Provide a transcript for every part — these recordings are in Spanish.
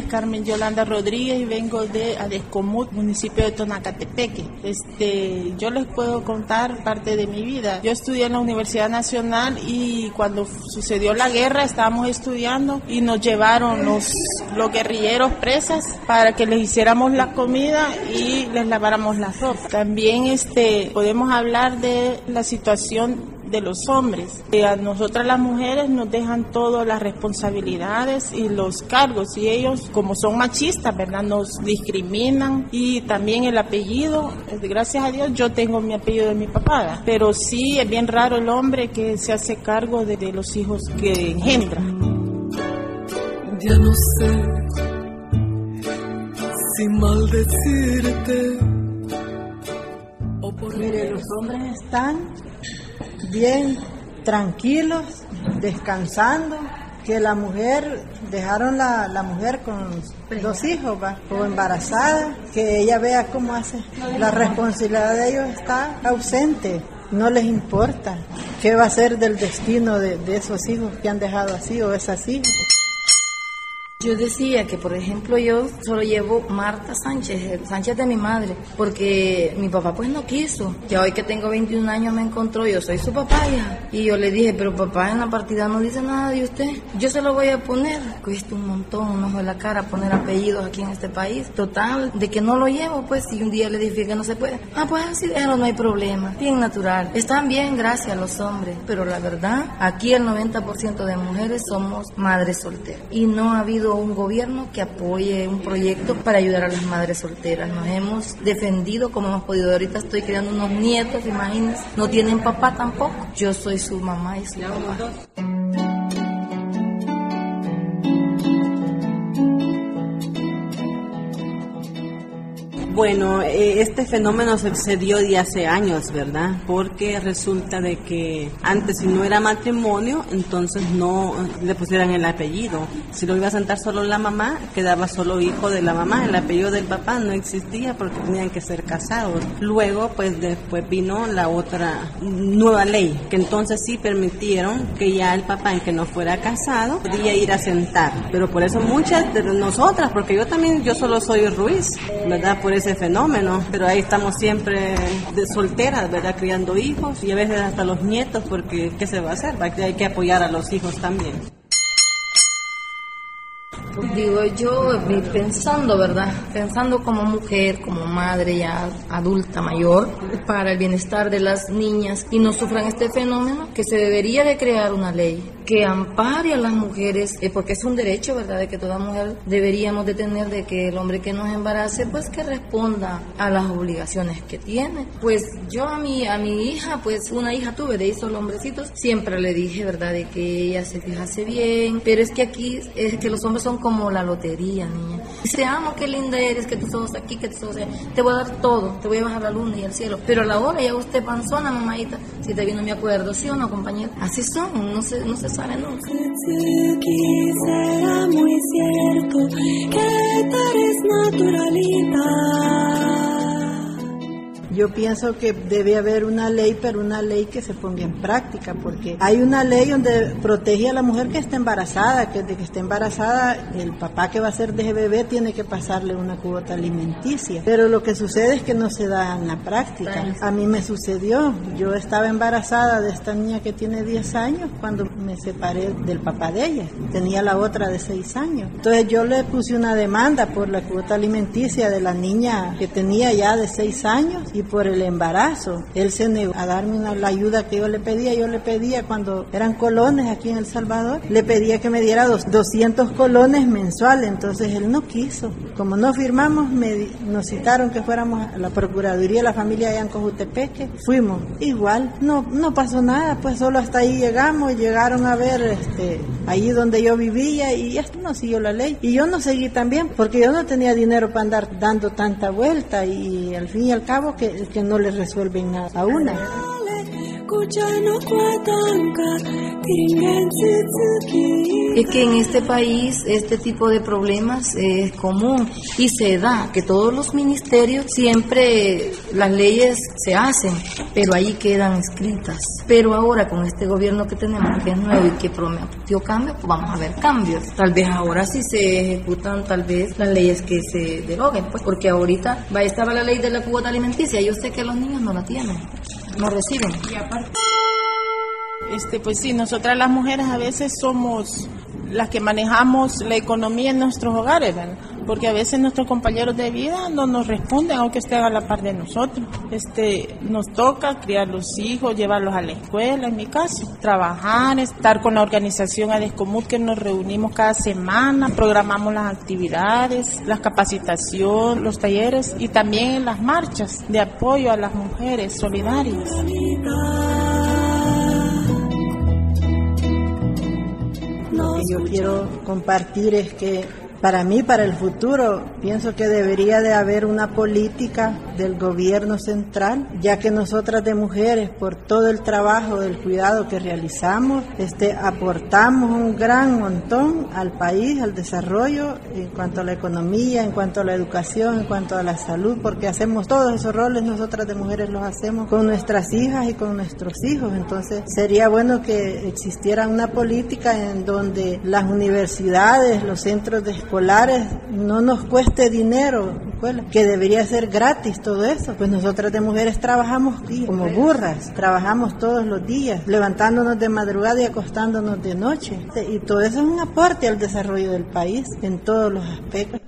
Carmen Yolanda Rodríguez y vengo de Adescomut, municipio de Tonacatepeque. Yo les puedo contar parte de mi vida. Yo estudié en la Universidad Nacional y cuando sucedió la guerra estábamos estudiando y nos llevaron los guerrilleros presas para que les hiciéramos la comida y les laváramos la ropa. También podemos hablar de la situación de los hombres. A nosotras las mujeres nos dejan todas las responsabilidades y los cargos y ellos, como son machistas, ¿verdad?, nos discriminan y también el apellido. Gracias a Dios yo tengo mi apellido de mi papá, pero sí es bien raro el hombre que se hace cargo de los hijos que engendra. Ya no sé si maldecirte o por... Mire, los hombres están bien tranquilos, descansando, que la mujer, dejaron la mujer con 2 hijos, o embarazada, que ella vea cómo hace. La responsabilidad de ellos está ausente, no les importa qué va a ser del destino de esos hijos que han dejado así o esas hijas. Yo decía que, por ejemplo, yo solo llevo Marta Sánchez, Sánchez de mi madre, porque mi papá pues no quiso. Ya hoy que tengo 21 años me encontró, yo soy su papá, hija. Y yo le dije, pero papá en la partida no dice nada de usted. Yo se lo voy a poner. Cuesta un montón, un ojo de la cara poner apellidos aquí en este país. Total, de que no lo llevo, pues, si un día le dije que no se puede. Pues así déjalo, no hay problema. Bien natural. Están bien, gracias a los hombres. Pero la verdad, aquí el 90% de mujeres somos madres solteras. Y no ha habido un gobierno que apoye un proyecto para ayudar a las madres solteras. Nos hemos defendido como hemos podido. Ahorita estoy criando unos nietos, imagínense. No tienen papá tampoco. Yo soy su mamá y su papá. Bueno, este fenómeno se dio de hace años, ¿verdad? Porque resulta de que antes, si no era matrimonio, entonces no le pusieran el apellido. Si lo iba a sentar solo la mamá, quedaba solo hijo de la mamá. El apellido del papá no existía porque tenían que ser casados. Luego, pues después vino la otra nueva ley, que entonces sí permitieron que ya el papá, en que no fuera casado, podía ir a sentar. Pero por eso muchas de nosotras, porque yo solo soy Ruiz, ¿verdad? Por ese fenómeno, pero ahí estamos siempre de solteras, ¿verdad?, criando hijos y a veces hasta los nietos, porque ¿qué se va a hacer? Hay que apoyar a los hijos también. Digo yo, pensando, ¿verdad? Pensando como mujer, como madre ya adulta, mayor, para el bienestar de las niñas y no sufran este fenómeno, que se debería de crear una ley que ampare a las mujeres, porque es un derecho, ¿verdad?, de que toda mujer deberíamos de tener, de que el hombre que nos embarace, pues que responda a las obligaciones que tiene. Pues yo a mi hija, pues una hija tuve de esos hombrecitos, siempre le dije, ¿verdad?, de que ella se fijase bien, pero es que aquí, es que los hombres son como la lotería, niña. Te amo, qué linda eres, que tus ojos aquí, que tus ojos allá, te voy a dar todo, te voy a bajar la luna y el cielo, pero a la hora ya usted panzona, mamadita, si te vino no me acuerdo, ¿sí o no, compañero? Así son, no se sabe nunca. Será muy cierto que eres naturalita. Yo pienso que debe haber una ley, pero una ley que se ponga en práctica, porque hay una ley donde protege a la mujer que está embarazada, que de que esté embarazada, el papá que va a ser de bebé tiene que pasarle una cuota alimenticia. Pero lo que sucede es que no se da en la práctica. A mí me sucedió, yo estaba embarazada de esta niña que tiene 10 años cuando me separé del papá de ella. Tenía la otra de 6 años. Entonces yo le puse una demanda por la cuota alimenticia de la niña que tenía ya de 6 años y por el embarazo. Él se negó a darme la ayuda que yo le pedía. Yo le pedía cuando eran colones aquí en El Salvador, le pedía que me diera 200 colones mensuales. Entonces él no quiso. Como no firmamos, nos citaron que fuéramos a la Procuraduría de la Familia allá en Cojutepeque. Fuimos. Igual, no pasó nada, pues solo hasta ahí llegamos. Llegaron a ver allí donde yo vivía y esto no siguió la ley. Y yo no seguí también porque yo no tenía dinero para andar dando tanta vuelta y al fin y al cabo que no le resuelven nada a una. Es que en este país este tipo de problemas es común y se da que todos los ministerios siempre las leyes se hacen, pero ahí quedan escritas. Pero ahora con este gobierno que tenemos, que es nuevo y que prometió cambios, pues vamos a ver cambios. Tal vez ahora sí se ejecutan tal vez las leyes que se deroguen, pues porque ahorita estaba la ley de la cuota alimenticia. Yo sé que los niños no la tienen, no reciben. Y aparte, pues sí, nosotras las mujeres a veces somos las que manejamos la economía en nuestros hogares, ¿verdad? Porque a veces nuestros compañeros de vida no nos responden aunque estén a la par de nosotros. Nos toca criar los hijos, llevarlos a la escuela, en mi caso, trabajar, estar con la organización ADESCOMUD, que nos reunimos cada semana, programamos las actividades, las capacitaciones, los talleres y también las marchas de apoyo a las mujeres solidarias. Lo que yo quiero compartir es que para mí, para el futuro, pienso que debería de haber una política del gobierno central, ya que nosotras de mujeres, por todo el trabajo del cuidado que realizamos, aportamos un gran montón al país, al desarrollo, en cuanto a la economía, en cuanto a la educación, en cuanto a la salud, porque hacemos todos esos roles, nosotras de mujeres los hacemos con nuestras hijas y con nuestros hijos. Entonces, sería bueno que existiera una política en donde las universidades, los centros de escolares no nos cueste dinero, que debería ser gratis todo eso. Pues nosotras de mujeres trabajamos como burras, trabajamos todos los días, levantándonos de madrugada y acostándonos de noche. Y todo eso es un aporte al desarrollo del país en todos los aspectos.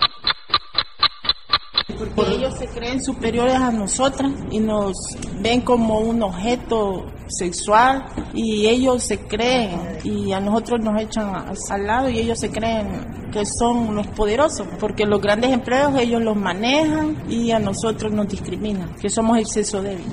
Porque ellos se creen superiores a nosotras y nos ven como un objeto sexual y ellos se creen y a nosotros nos echan al lado y ellos se creen que son los poderosos, porque los grandes empleos ellos los manejan y a nosotros nos discriminan, que somos el sexo débil.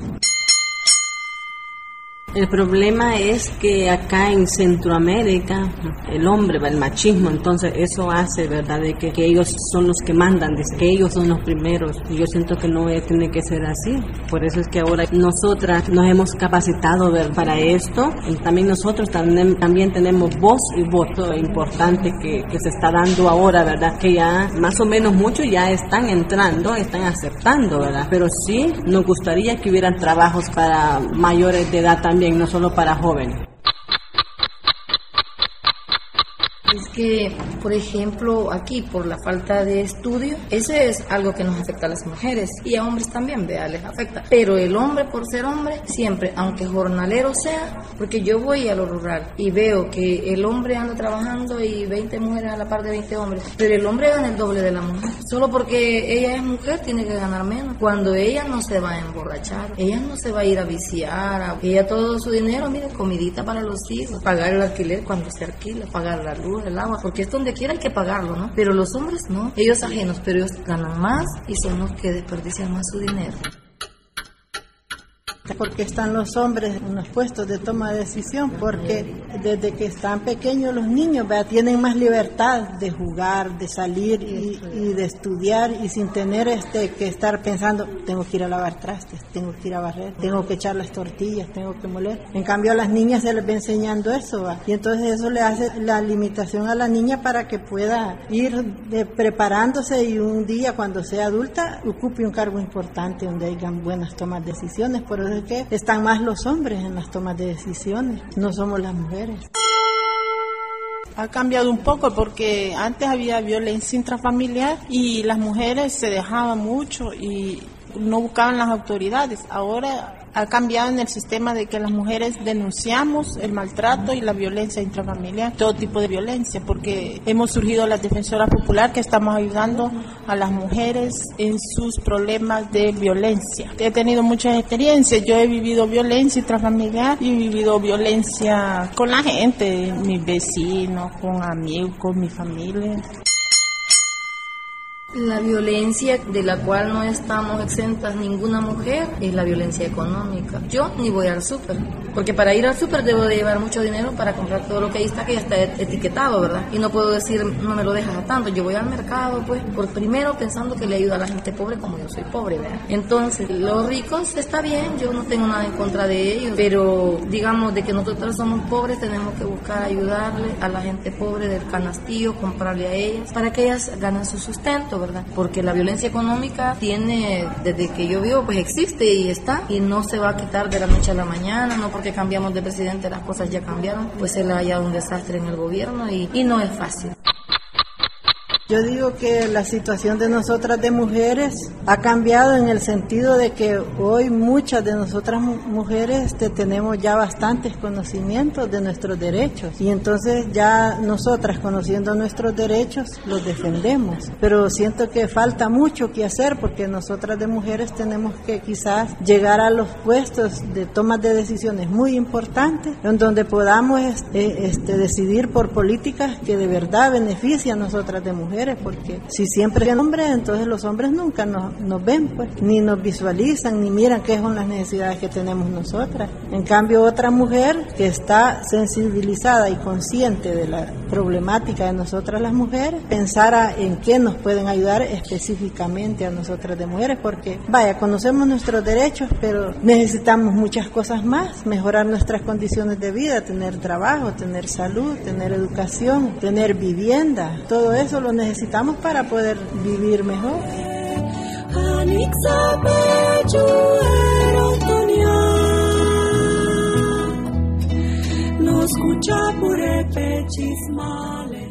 El problema es que acá en Centroamérica el hombre, el machismo, entonces eso hace, ¿verdad?, de que ellos son los que mandan, de que ellos son los primeros, y yo siento que no tiene que ser así. Por eso es que ahora nosotras nos hemos capacitado, ¿verdad?, para esto, y también nosotros también tenemos voz y voto importante que se está dando ahora, ¿verdad?, que ya más o menos muchos ya están entrando, están aceptando, ¿verdad?, pero sí nos gustaría que hubieran trabajos para mayores de edad también, no solo para jóvenes. Es que, por ejemplo, aquí por la falta de estudio, ese es algo que nos afecta a las mujeres y a hombres también, les afecta. Pero el hombre, por ser hombre, siempre, aunque jornalero sea, porque yo voy a lo rural y veo que el hombre anda trabajando y 20 mujeres a la par de 20 hombres, pero el hombre gana el doble de la mujer. Solo porque ella es mujer tiene que ganar menos. Cuando ella no se va a emborrachar, ella no se va a ir a viciar, ella todo su dinero, mire, comidita para los hijos, pagar el alquiler cuando se alquila, pagar la luz, el agua, porque es donde quiera hay que pagarlo, ¿no? Pero los hombres no, ellos ajenos, pero ellos ganan más y son los que desperdician más su dinero. Porque están los hombres en los puestos de toma de decisión, porque desde que están pequeños los niños, tienen más libertad de jugar, de salir y de estudiar, y sin tener que estar pensando, tengo que ir a lavar trastes, tengo que ir a barrer, tengo que echar las tortillas, tengo que moler. En cambio a las niñas se les va enseñando eso, y entonces eso le hace la limitación a la niña para que pueda ir preparándose y un día cuando sea adulta ocupe un cargo importante donde hayan buenas tomas de decisiones. Por eso es que están más los hombres en las tomas de decisiones, no somos las mujeres. Ha cambiado un poco porque antes había violencia intrafamiliar y las mujeres se dejaban mucho y no buscaban las autoridades. Ahora ha cambiado en el sistema de que las mujeres denunciamos el maltrato y la violencia intrafamiliar, todo tipo de violencia, porque hemos surgido las defensoras populares que estamos ayudando a las mujeres en sus problemas de violencia. He tenido muchas experiencias, yo he vivido violencia intrafamiliar y he vivido violencia con la gente, mis vecinos, con amigos, con mi familia. La violencia de la cual no estamos exentas ninguna mujer es la violencia económica. Yo ni voy al súper, porque para ir al súper debo de llevar mucho dinero para comprar todo lo que ahí está, que ya está etiquetado, ¿verdad? Y no puedo decir, no me lo dejas a tanto. Yo voy al mercado, pues, por primero pensando que le ayuda a la gente pobre como yo soy pobre, ¿verdad? Entonces, los ricos está bien, yo no tengo nada en contra de ellos, pero digamos de que nosotros somos pobres, tenemos que buscar ayudarle a la gente pobre del canastillo, comprarle a ellas, para que ellas ganen su sustento, ¿verdad? Porque la violencia económica tiene, desde que yo vivo, pues existe y está, y no se va a quitar de la noche a la mañana, no porque cambiamos de presidente las cosas ya cambiaron, pues se le ha hallado un desastre en el gobierno y no es fácil. Yo digo que la situación de nosotras de mujeres ha cambiado en el sentido de que hoy muchas de nosotras mujeres tenemos ya bastantes conocimientos de nuestros derechos y entonces ya nosotras conociendo nuestros derechos los defendemos, pero siento que falta mucho que hacer porque nosotras de mujeres tenemos que quizás llegar a los puestos de tomas de decisiones muy importantes en donde podamos decidir por políticas que de verdad benefician a nosotras de mujeres. Porque si siempre es hombre, entonces los hombres nunca nos ven, pues, ni nos visualizan, ni miran qué son las necesidades que tenemos nosotras. En cambio, otra mujer que está sensibilizada y consciente de la problemática de nosotras las mujeres, pensara en qué nos pueden ayudar específicamente a nosotras de mujeres, porque, vaya, conocemos nuestros derechos, pero necesitamos muchas cosas más, mejorar nuestras condiciones de vida, tener trabajo, tener salud, tener educación, tener vivienda, todo eso lo necesitamos para poder vivir mejor. No escucha por epechismales.